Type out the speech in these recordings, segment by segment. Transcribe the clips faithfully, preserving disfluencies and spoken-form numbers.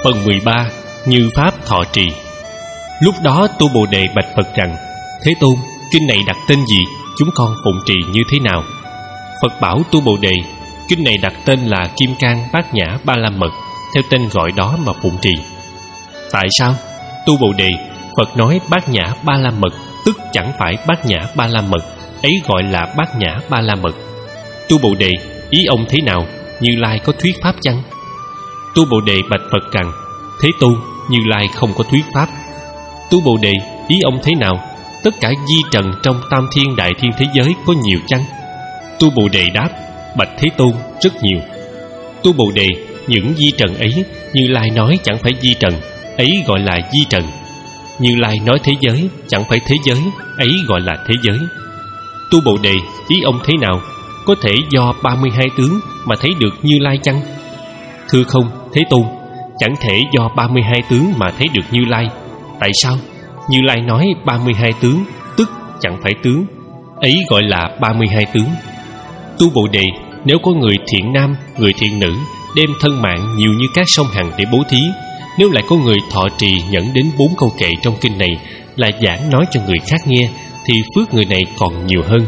Phần mười ba. Như Pháp thọ trì. Lúc đó Tu Bồ Đề bạch Phật rằng: Thế Tôn, kinh này đặt tên gì? Chúng con phụng trì như thế nào? Phật bảo Tu Bồ Đề: Kinh này đặt tên là Kim Cang Bát Nhã Ba La Mật, theo tên gọi đó mà phụng trì. Tại sao? Tu Bồ Đề, Phật nói Bát Nhã Ba La Mật, tức chẳng phải Bát Nhã Ba La Mật, ấy gọi là Bát Nhã Ba La Mật. Tu Bồ Đề, ý ông thế nào? Như Lai có thuyết pháp chăng? Tu Bồ Đề bạch Phật rằng: Thế Tôn, Như Lai không có thuyết pháp. Tu Bồ Đề, ý ông thế nào? Tất cả di trần trong tam thiên đại thiên thế giới có nhiều chăng? Tu Bồ Đề đáp: Bạch Thế Tôn, rất nhiều. Tu Bồ Đề, những di trần ấy Như Lai nói chẳng phải di trần, ấy gọi là di trần. Như Lai nói thế giới chẳng phải thế giới, ấy gọi là thế giới. Tu Bồ Đề, ý ông thế nào? Có thể do ba mươi hai tướng mà thấy được Như Lai chăng? Thưa không, Thế Tôn, chẳng thể do ba mươi hai tướng mà thấy được Như Lai. Tại sao? Như Lai nói ba mươi hai tướng, tức chẳng phải tướng, ấy gọi là ba mươi hai tướng. Tu Bồ Đề, nếu có người thiện nam, người thiện nữ đem thân mạng nhiều như các sông Hằng để bố thí, nếu lại có người thọ trì nhẫn đến bốn câu kệ trong kinh này là giảng nói cho người khác nghe, thì phước người này còn nhiều hơn.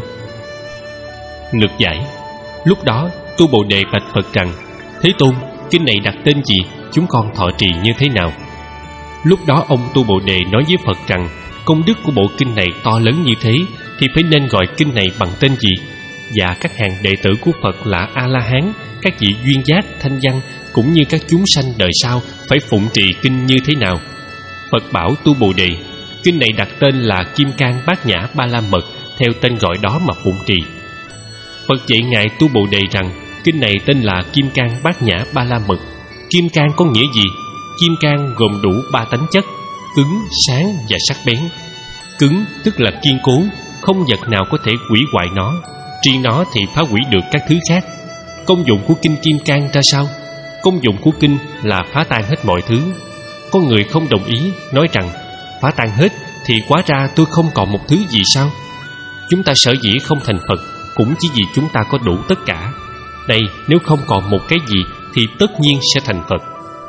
Lược giải. Lúc đó Tu Bồ Đề bạch Phật rằng: Thế Tôn, kinh này đặt tên gì? Chúng con thọ trì như thế nào? Lúc đó ông Tu Bồ Đề nói với Phật rằng: Công đức của bộ kinh này to lớn như thế thì phải nên gọi kinh này bằng tên gì? Và các hàng đệ tử của Phật là A-la-hán, các vị duyên giác, thanh văn, cũng như các chúng sanh đời sau phải phụng trì kinh như thế nào? Phật bảo Tu Bồ Đề: Kinh này đặt tên là Kim Cang Bát Nhã Ba La Mật, theo tên gọi đó mà phụng trì. Phật dạy ngài Tu Bồ Đề rằng: Kinh này tên là Kim Cang Bát Nhã Ba La Mật. Kim cang có nghĩa gì? Kim cang gồm đủ ba tánh chất: cứng, sáng và sắc bén. Cứng tức là kiên cố, không vật nào có thể hủy hoại nó, riêng nó thì phá hủy được các thứ khác. Công dụng của kinh Kim Cang ra sao? Công dụng của kinh là phá tan hết mọi thứ. Có người không đồng ý, nói rằng: phá tan hết thì hóa ra tôi không còn một thứ gì sao? Chúng ta sở dĩ không thành Phật cũng chỉ vì chúng ta có đủ tất cả. Đây, nếu không còn một cái gì thì tất nhiên sẽ thành Phật.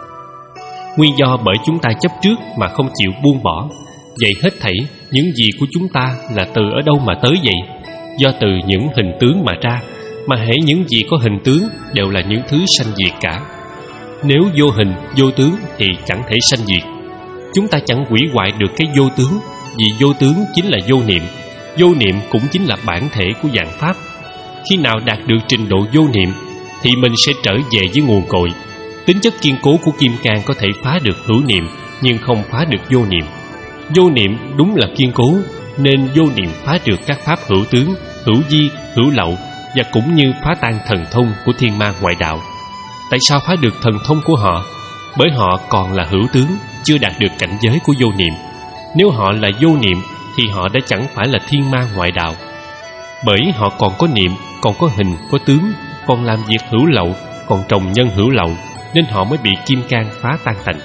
Nguyên do bởi chúng ta chấp trước mà không chịu buông bỏ. Vậy hết thảy những gì của chúng ta là từ ở đâu mà tới vậy? Do từ những hình tướng mà ra, mà hễ những gì có hình tướng đều là những thứ sanh diệt cả. Nếu vô hình, vô tướng thì chẳng thể sanh diệt. Chúng ta chẳng hủy hoại được cái vô tướng, vì vô tướng chính là vô niệm. Vô niệm cũng chính là bản thể của vạn pháp. Khi nào đạt được trình độ vô niệm thì mình sẽ trở về với nguồn cội. Tính chất kiên cố của kim cang có thể phá được hữu niệm, nhưng không phá được vô niệm. Vô niệm đúng là kiên cố, nên vô niệm phá được các pháp hữu tướng, hữu di, hữu lậu, và cũng như phá tan thần thông của thiên ma ngoại đạo. Tại sao phá được thần thông của họ? Bởi họ còn là hữu tướng, chưa đạt được cảnh giới của vô niệm. Nếu họ là vô niệm thì họ đã chẳng phải là thiên ma ngoại đạo. Bởi họ còn có niệm, còn có hình, có tướng, còn làm việc hữu lậu, còn trồng nhân hữu lậu, nên họ mới bị kim cang phá tan tành.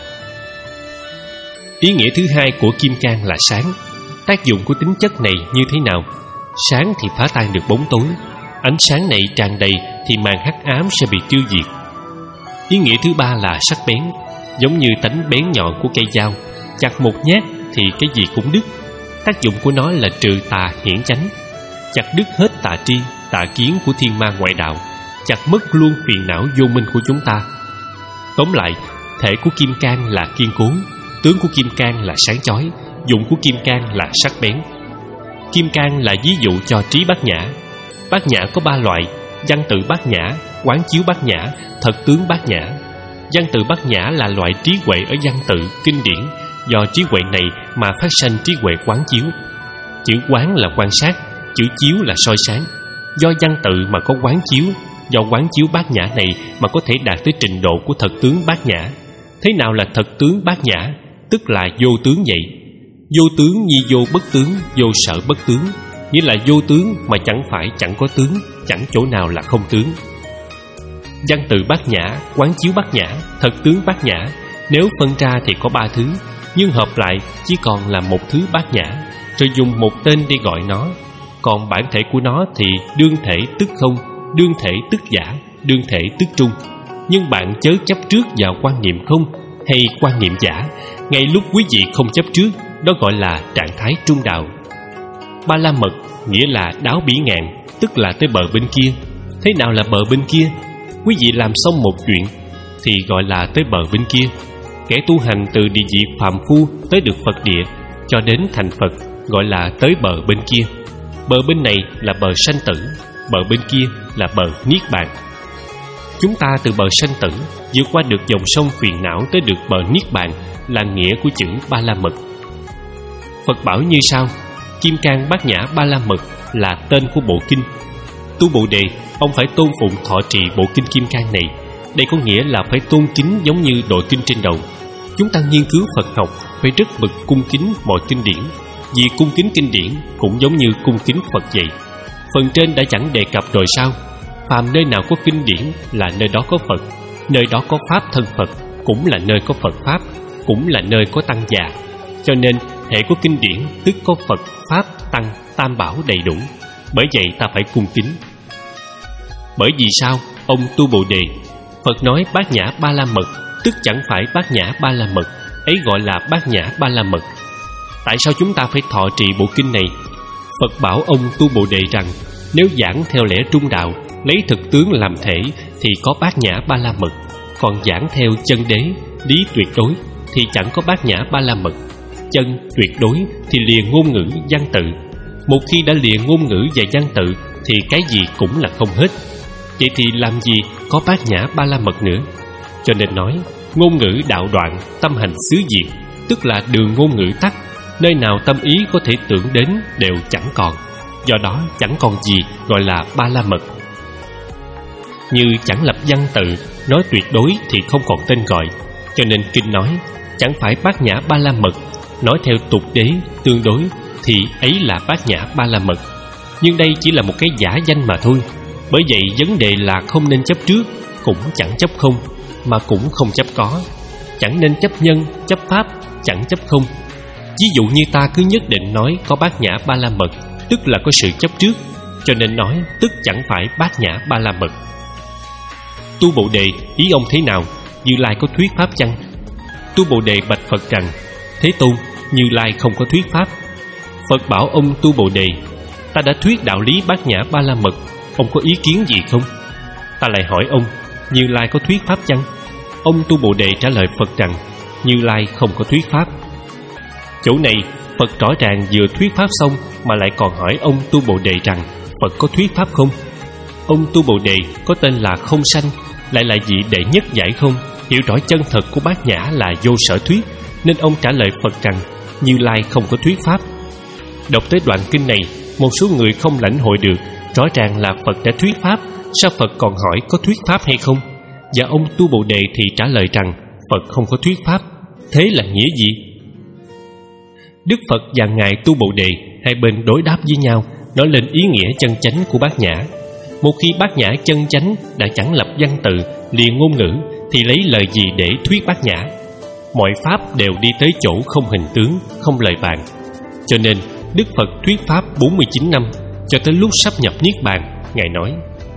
Ý nghĩa thứ hai của kim cang là sáng. Tác dụng của tính chất này như thế nào? Sáng thì phá tan được bóng tối. Ánh sáng này tràn đầy thì màn hắc ám sẽ bị tiêu diệt. Ý nghĩa thứ ba là sắc bén. Giống như tánh bén nhọn của cây dao, chặt một nhát thì cái gì cũng đứt. Tác dụng của nó là trừ tà hiển chánh, chặt đứt hết tà tri, tà kiến của thiên ma ngoại đạo, chặt mất luôn phiền não vô minh của chúng ta. Tóm lại, thể của kim cang là kiên cố, tướng của kim cang là sáng chói, dụng của kim cang là sắc bén. Kim cang là ví dụ cho trí bát nhã. Bát nhã có ba loại: văn tự bát nhã, quán chiếu bát nhã, thật tướng bát nhã. Văn tự bát nhã là loại trí huệ ở văn tự, kinh điển, do trí huệ này mà phát sanh trí huệ quán chiếu. Chữ quán là quan sát, chữ chiếu là soi sáng. Do văn tự mà có quán chiếu, do quán chiếu bát nhã này mà có thể đạt tới trình độ của thật tướng bát nhã. Thế nào là thật tướng bát nhã? Tức là vô tướng vậy. Vô tướng nhi vô bất tướng, vô sở bất tướng, nghĩa là vô tướng mà chẳng phải chẳng có tướng, chẳng chỗ nào là không tướng. Văn tự bát nhã, quán chiếu bát nhã, thật tướng bát nhã, nếu phân ra thì có ba thứ, nhưng hợp lại chỉ còn là một thứ bát nhã, rồi dùng một tên để gọi nó. Còn bản thể của nó thì đương thể tức không, đương thể tức giả, đương thể tức trung. Nhưng bạn chớ chấp trước vào quan niệm không, hay quan niệm giả. Ngay lúc quý vị không chấp trước, đó gọi là trạng thái trung đạo. Ba la mật nghĩa là đáo bỉ ngạn, tức là tới bờ bên kia. Thế nào là bờ bên kia? Quý vị làm xong một chuyện thì gọi là tới bờ bên kia. Kẻ tu hành từ địa vị phàm phu tới được Phật địa cho đến thành Phật gọi là tới bờ bên kia. Bờ bên này là bờ sanh tử, bờ bên kia là bờ niết bàn. Chúng ta từ bờ sanh tử vượt qua được dòng sông phiền não tới được bờ niết bàn là nghĩa của chữ Ba La Mật. Phật bảo như sau: Kim Cang Bát Nhã Ba La Mật là tên của bộ kinh. Tu Bồ Đề, ông phải tôn phụng thọ trì bộ kinh Kim Cang này. Đây có nghĩa là phải tôn kính giống như đội kinh trên đầu. Chúng ta nghiên cứu Phật học phải rất bực cung kính mọi kinh điển, vì cung kính kinh điển cũng giống như cung kính Phật vậy. Phần trên đã chẳng đề cập rồi sao? Phàm nơi nào có kinh điển là nơi đó có Phật, nơi đó có Pháp thân Phật cũng là nơi có Phật Pháp, cũng là nơi có Tăng già. Cho nên hệ có kinh điển tức có Phật, Pháp, Tăng, Tam Bảo đầy đủ. Bởi vậy ta phải cung kính. Bởi vì sao? Ông Tu Bồ Đề, Phật nói Bát Nhã Ba La Mật, tức chẳng phải Bát Nhã Ba La Mật, ấy gọi là Bát Nhã Ba La Mật. Tại sao chúng ta phải thọ trì bộ kinh này? Phật bảo ông Tu Bồ Đề rằng nếu giảng theo lẽ trung đạo, lấy thực tướng làm thể thì có Bát Nhã Ba La Mật. Còn giảng theo chân đế, lý tuyệt đối thì chẳng có Bát Nhã Ba La Mật. Chân tuyệt đối thì lìa ngôn ngữ văn tự. Một khi đã lìa ngôn ngữ và văn tự thì cái gì cũng là không hết. Vậy thì làm gì có Bát Nhã Ba La Mật nữa? Cho nên nói ngôn ngữ đạo đoạn, tâm hành xứ diệt, tức là đường ngôn ngữ tắt. Nơi nào tâm ý có thể tưởng đến đều chẳng còn. Do đó chẳng còn gì gọi là Ba La Mật. Như chẳng lập văn tự, nói tuyệt đối thì không còn tên gọi. Cho nên kinh nói chẳng phải Bát Nhã Ba La Mật. Nói theo tục đế, tương đối thì ấy là Bát Nhã Ba La Mật. Nhưng đây chỉ là một cái giả danh mà thôi. Bởi vậy vấn đề là không nên chấp trước, cũng chẳng chấp không, mà cũng không chấp có. Chẳng nên chấp nhân, chấp pháp, chẳng chấp không. Ví dụ như ta cứ nhất định nói có Bát Nhã Ba La Mật, tức là có sự chấp trước, cho nên nói tức chẳng phải Bát Nhã Ba La Mật. Tu Bồ Đề, ý ông thế nào? Như Lai có thuyết pháp chăng? Tu Bồ Đề bạch Phật rằng: Thế Tôn, Như Lai không có thuyết pháp. Phật bảo ông Tu Bồ Đề: Ta đã thuyết đạo lý Bát Nhã Ba La Mật, ông có ý kiến gì không? Ta lại hỏi ông: Như Lai có thuyết pháp chăng? Ông Tu Bồ Đề trả lời Phật rằng: Như Lai không có thuyết pháp. Chỗ này Phật rõ ràng vừa thuyết pháp xong mà lại còn hỏi ông Tu Bồ Đề rằng Phật có thuyết pháp không? Ông Tu Bồ Đề có tên là Không Sanh, lại là vị đệ nhất giải không, hiểu rõ chân thật của Bát Nhã là vô sở thuyết, nên ông trả lời Phật rằng Như Lai không có thuyết pháp. Đọc tới đoạn kinh này, một số người không lãnh hội được, rõ ràng là Phật đã thuyết pháp, sao Phật còn hỏi có thuyết pháp hay không? Và ông Tu Bồ Đề thì trả lời rằng Phật không có thuyết pháp. Thế là nghĩa gì? Đức Phật và Ngài Tu Bồ Đề hai bên đối đáp với nhau, nói lên ý nghĩa chân chánh của Bát Nhã. Một khi Bát Nhã chân chánh đã chẳng lập văn tự, liền ngôn ngữ, thì lấy lời gì để thuyết Bát Nhã? Mọi pháp đều đi tới chỗ không hình tướng, không lời bàn. Cho nên Đức Phật thuyết pháp bốn mươi chín năm, cho tới lúc sắp nhập Niết Bàn. Ngài nói: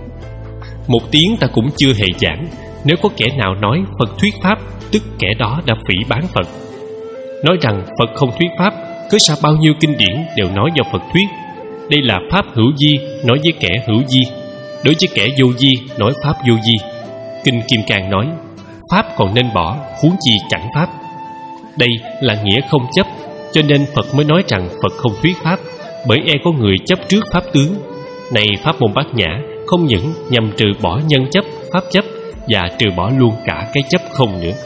Một tiếng ta cũng chưa hề giảng. Nếu có kẻ nào nói Phật thuyết pháp, tức kẻ đó đã phỉ báng Phật. Nói rằng Phật không thuyết pháp, cớ sao bao nhiêu kinh điển đều nói do Phật thuyết? Đây là pháp hữu di nói với kẻ hữu di, đối với kẻ vô di nói pháp vô di. Kinh Kim Cang nói pháp còn nên bỏ, huống chi chẳng pháp. Đây là nghĩa không chấp, cho nên Phật mới nói rằng Phật không thuyết pháp, bởi e có người chấp trước pháp tướng. Này pháp môn Bát Nhã không những nhằm trừ bỏ nhân chấp, pháp chấp, và trừ bỏ luôn cả cái chấp không nữa.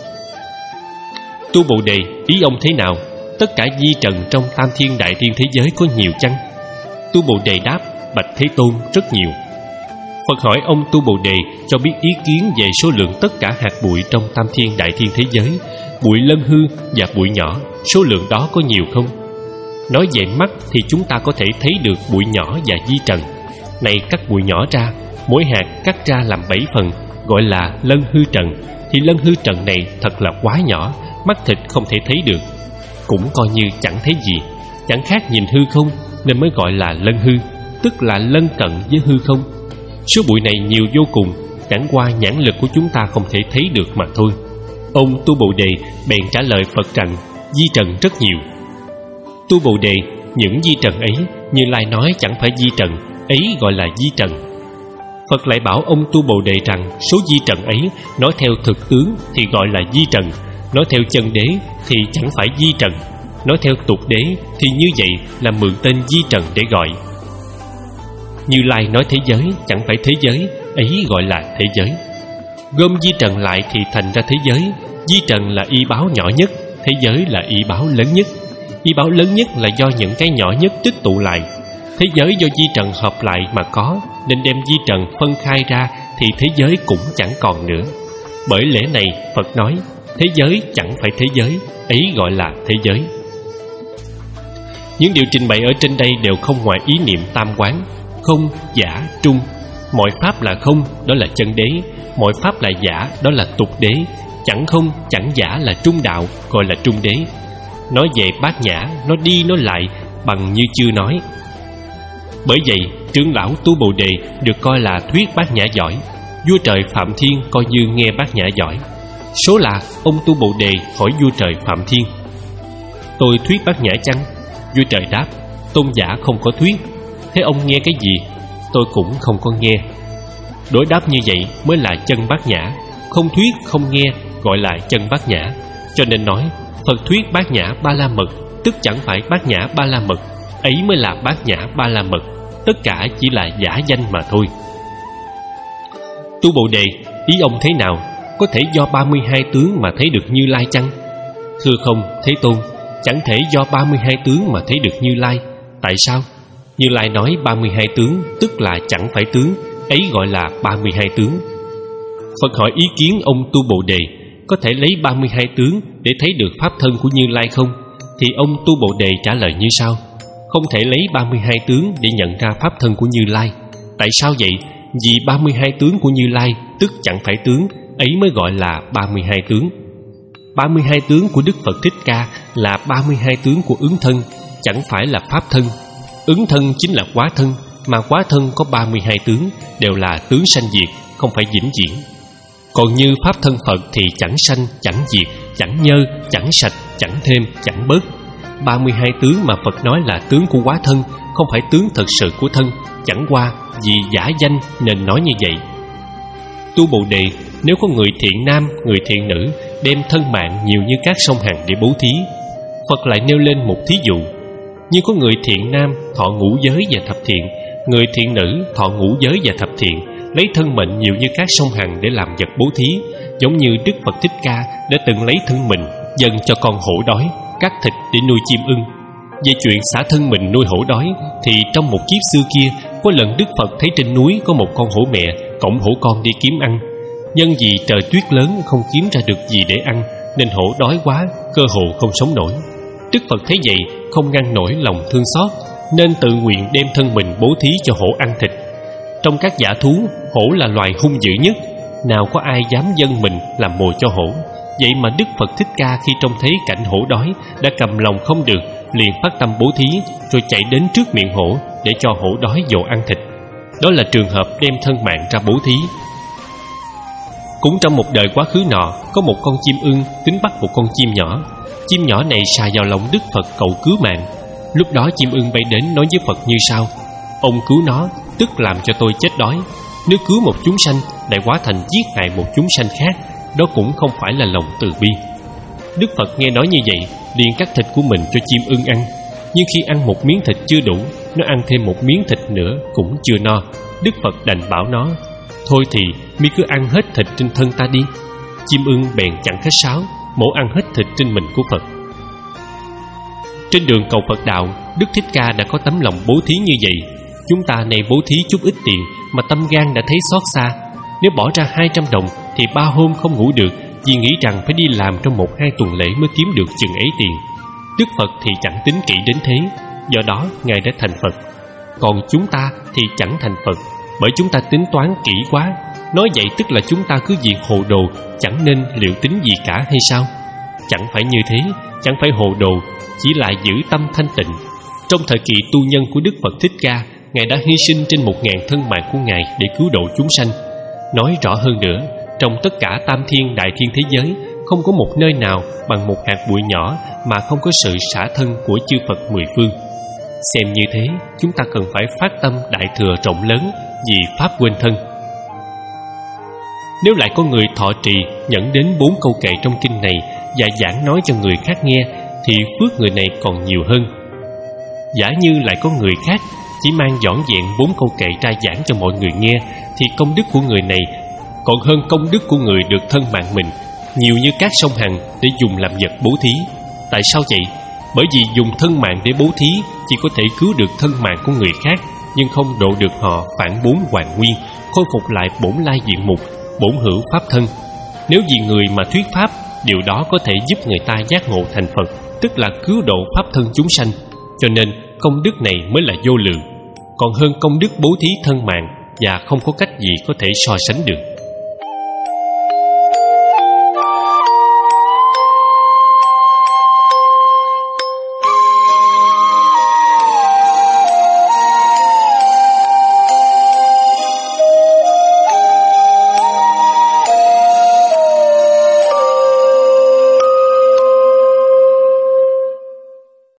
Tu Bồ Đề, ý ông thế nào? Tất cả di trần trong tam thiên đại thiên thế giới có nhiều chăng? Tu Bồ Đề đáp: Bạch Thế Tôn, rất nhiều. Phật hỏi ông Tu Bồ Đề cho biết ý kiến về số lượng tất cả hạt bụi trong tam thiên đại thiên thế giới. Bụi lân hư và bụi nhỏ, số lượng đó có nhiều không? Nói về mắt thì chúng ta có thể thấy được bụi nhỏ và di trần. Này cắt bụi nhỏ ra, mỗi hạt cắt ra làm bảy phần, gọi là lân hư trần. Thì lân hư trần này thật là quá nhỏ, mắt thịt không thể thấy được, cũng coi như chẳng thấy gì, chẳng khác nhìn hư không, nên mới gọi là lân hư, tức là lân cận với hư không. Số bụi này nhiều vô cùng, chẳng qua nhãn lực của chúng ta không thể thấy được mà thôi. Ông Tu Bồ Đề bèn trả lời Phật rằng di trần rất nhiều. Tu Bồ Đề, những di trần ấy Như Lai nói chẳng phải di trần, ấy gọi là di trần. Phật lại bảo ông Tu Bồ Đề rằng số di trần ấy nói theo thực tướng thì gọi là di trần, nói theo chân đế thì chẳng phải di trần, nói theo tục đế thì như vậy là mượn tên di trần để gọi. Như Lai nói thế giới chẳng phải thế giới, ấy gọi là thế giới. Gom di trần lại thì thành ra thế giới. Di trần là y báo nhỏ nhất, thế giới là y báo lớn nhất. Y báo lớn nhất là do những cái nhỏ nhất tích tụ lại. Thế giới do di trần hợp lại mà có, nên đem di trần phân khai ra thì thế giới cũng chẳng còn nữa. Bởi lẽ này Phật nói thế giới chẳng phải thế giới, ấy gọi là thế giới. Những điều trình bày ở trên đây đều không ngoài ý niệm tam quán: không, giả, trung. Mọi pháp là không, đó là chân đế. Mọi pháp là giả, đó là tục đế. Chẳng không, chẳng giả là trung đạo, gọi là trung đế. Nói về bát nhã, nói đi nói lại bằng như chưa nói. Bởi vậy trưởng lão Tu Bồ Đề được coi là thuyết bát nhã giỏi. Vua trời Phạm Thiên coi như nghe bát nhã giỏi. Số là ông Tu Bồ Đề hỏi vua trời Phạm Thiên: tôi thuyết bát nhã chăng? Vua trời đáp: tôn giả không có thuyết. Thế ông nghe cái gì? Tôi cũng không có nghe. Đối đáp như vậy mới là chân bát nhã. Không thuyết không nghe gọi là chân bát nhã. Cho nên nói Phật thuyết bát nhã ba la mật, tức chẳng phải bát nhã ba la mật, ấy mới là bát nhã ba la mật. Tất cả chỉ là giả danh mà thôi. Tu Bồ Đề, ý ông thế nào? Có thể do ba mươi hai tướng mà thấy được Như Lai chăng? Thưa không, Thế Tôn, chẳng thể do ba mươi hai tướng mà thấy được Như Lai. Tại sao? Như Lai nói ba mươi hai tướng, tức là chẳng phải tướng, ấy gọi là ba mươi hai tướng. Phật hỏi ý kiến ông Tu Bồ Đề: có thể lấy ba mươi hai tướng để thấy được pháp thân của Như Lai không? Thì ông Tu Bồ Đề trả lời như sau: không thể lấy ba mươi hai tướng để nhận ra pháp thân của Như Lai. Tại sao vậy? Vì ba mươi hai tướng của Như Lai tức chẳng phải tướng, ấy mới gọi là ba mươi hai tướng. ba mươi hai tướng của Đức Phật Thích Ca là ba mươi hai tướng của ứng thân, chẳng phải là pháp thân. Ứng thân chính là quá thân, mà quá thân có ba mươi hai tướng, đều là tướng sanh diệt, không phải vĩnh viễn. Còn như pháp thân Phật thì chẳng sanh, chẳng diệt, chẳng nhơ, chẳng sạch, chẳng thêm, chẳng bớt. ba mươi hai tướng mà Phật nói là tướng của quá thân, không phải tướng thật sự của thân, chẳng qua vì giả danh nên nói như vậy. Tu Bồ Đề, nếu có người thiện nam, người thiện nữ đem thân mạng nhiều như các sông Hằng để bố thí, Phật lại nêu lên một thí dụ. Như có người thiện nam thọ ngũ giới và thập thiện, người thiện nữ thọ ngũ giới và thập thiện, lấy thân mệnh nhiều như các sông Hằng để làm vật bố thí, giống như Đức Phật Thích Ca đã từng lấy thân mình dâng cho con hổ đói, cắt thịt để nuôi chim ưng. Về chuyện xả thân mình nuôi hổ đói thì trong một kiếp xưa kia, có lần Đức Phật thấy trên núi có một con hổ mẹ cõng hổ con đi kiếm ăn. Nhân vì trời tuyết lớn không kiếm ra được gì để ăn, nên hổ đói quá, cơ hồ không sống nổi. Đức Phật thấy vậy không ngăn nổi lòng thương xót, nên tự nguyện đem thân mình bố thí cho hổ ăn thịt. Trong các dã thú, hổ là loài hung dữ nhất, nào có ai dám dâng mình làm mồi cho hổ. Vậy mà Đức Phật Thích Ca khi trông thấy cảnh hổ đói đã cầm lòng không được, liền phát tâm bố thí, rồi chạy đến trước miệng hổ để cho hổ đói dỗ ăn thịt. Đó là trường hợp đem thân mạng ra bố thí. Cũng trong một đời quá khứ nọ, có một con chim ưng tính bắt một con chim nhỏ. Chim nhỏ này xà vào lòng Đức Phật cầu cứu mạng. Lúc đó chim ưng bay đến nói với Phật như sau: ông cứu nó, tức làm cho tôi chết đói. Nếu cứu một chúng sanh lại hóa thành giết hại một chúng sanh khác, đó cũng không phải là lòng từ bi. Đức Phật nghe nói như vậy, liền cắt thịt của mình cho chim ưng ăn. Nhưng khi ăn một miếng thịt chưa đủ, nó ăn thêm một miếng thịt nữa cũng chưa no. Đức Phật đành bảo nó: thôi thì mi cứ ăn hết thịt trên thân ta đi. Chim ưng bèn chẳng khách sáo, mổ ăn hết thịt trên mình của Phật. Trên đường cầu Phật đạo, Đức Thích Ca đã có tấm lòng bố thí như vậy. Chúng ta này bố thí chút ít tiền mà tâm gan đã thấy xót xa. Nếu bỏ ra hai trăm đồng thì ba hôm không ngủ được, vì nghĩ rằng phải đi làm trong một hai tuần lễ mới kiếm được chừng ấy tiền. Đức Phật thì chẳng tính kỹ đến thế, do đó Ngài đã thành Phật. Còn chúng ta thì chẳng thành Phật, bởi chúng ta tính toán kỹ quá. Nói vậy tức là chúng ta cứ việc hồ đồ, chẳng nên liệu tính gì cả hay sao? Chẳng phải như thế, chẳng phải hồ đồ, chỉ là giữ tâm thanh tịnh. Trong thời kỳ tu nhân của Đức Phật Thích Ca, Ngài đã hy sinh trên một ngàn thân mạng của Ngài để cứu độ chúng sanh. Nói rõ hơn nữa, trong tất cả tam thiên đại thiên thế giới, không có một nơi nào bằng một hạt bụi nhỏ mà không có sự xả thân của chư Phật mười phương. Xem như thế, chúng ta cần phải phát tâm đại thừa rộng lớn vì pháp quên thân. Nếu lại có người thọ trì nhẫn đến bốn câu kệ trong kinh này và giảng nói cho người khác nghe, thì phước người này còn nhiều hơn. Giả như lại có người khác chỉ mang dõn dẹn bốn câu kệ ra giảng cho mọi người nghe, thì công đức của người này còn hơn công đức của người được thân mạng mình nhiều như các sông Hằng để dùng làm vật bố thí. Tại sao vậy? Bởi vì dùng thân mạng để bố thí chỉ có thể cứu được thân mạng của người khác, nhưng không độ được họ phản bốn hoàn nguyên, khôi phục lại bổn lai diện mục, bổn hữu pháp thân. Nếu vì người mà thuyết pháp, điều đó có thể giúp người ta giác ngộ thành Phật, tức là cứu độ pháp thân chúng sanh. Cho nên công đức này mới là vô lượng, còn hơn công đức bố thí thân mạng, và không có cách gì có thể so sánh được.